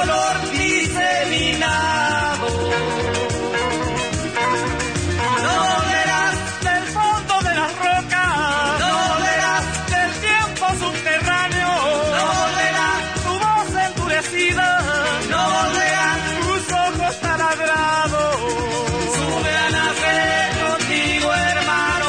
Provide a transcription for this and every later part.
dolor diseminado. No verás del fondo de las rocas, no verás del tiempo subterráneo, no verás tu voz endurecida, no volverán tus ojos taladrados. Sube a nacer contigo, hermano.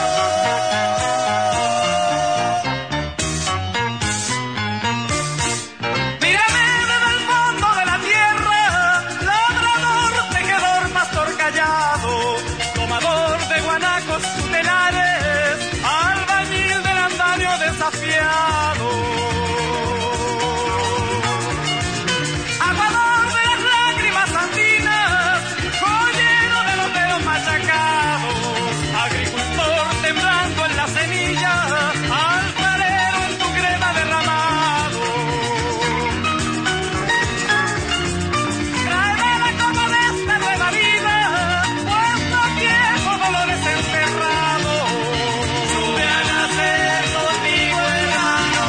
Mírame desde el fondo de la tierra, labrador, tejedor, pastor callado, tomador de guanacos tutelares, albañil del andamio desafiado. Aguador de las lágrimas andinas, joyero de los dedos machacados, agricultor temblando en la semilla, alfarero en tu greda derramado. Tráeme la copa de esta nueva vida, puestos viejos dolores enterrados. Sube a nacer conmigo, hermano.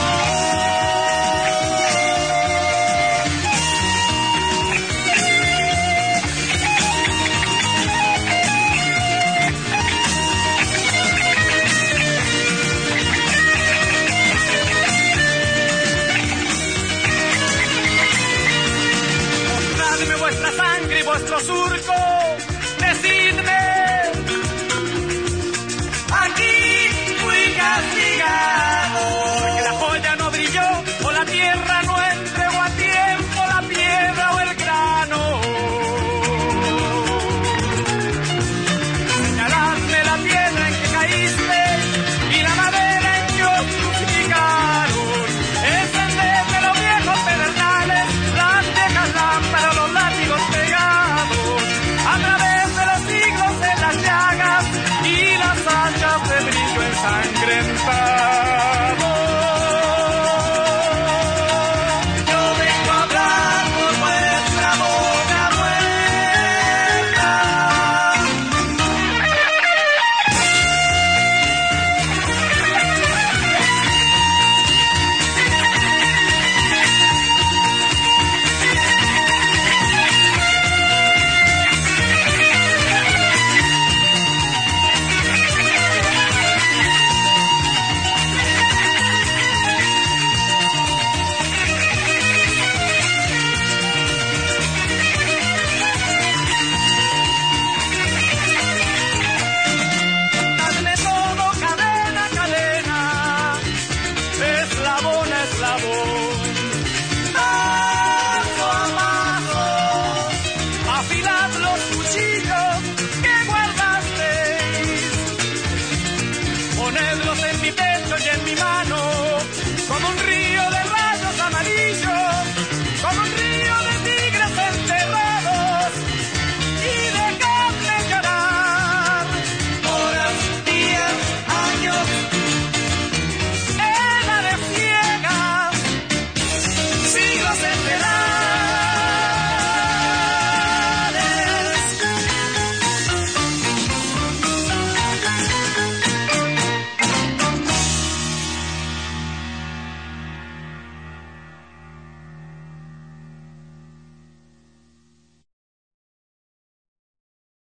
Mostradme vuestra sangre y vuestro surco.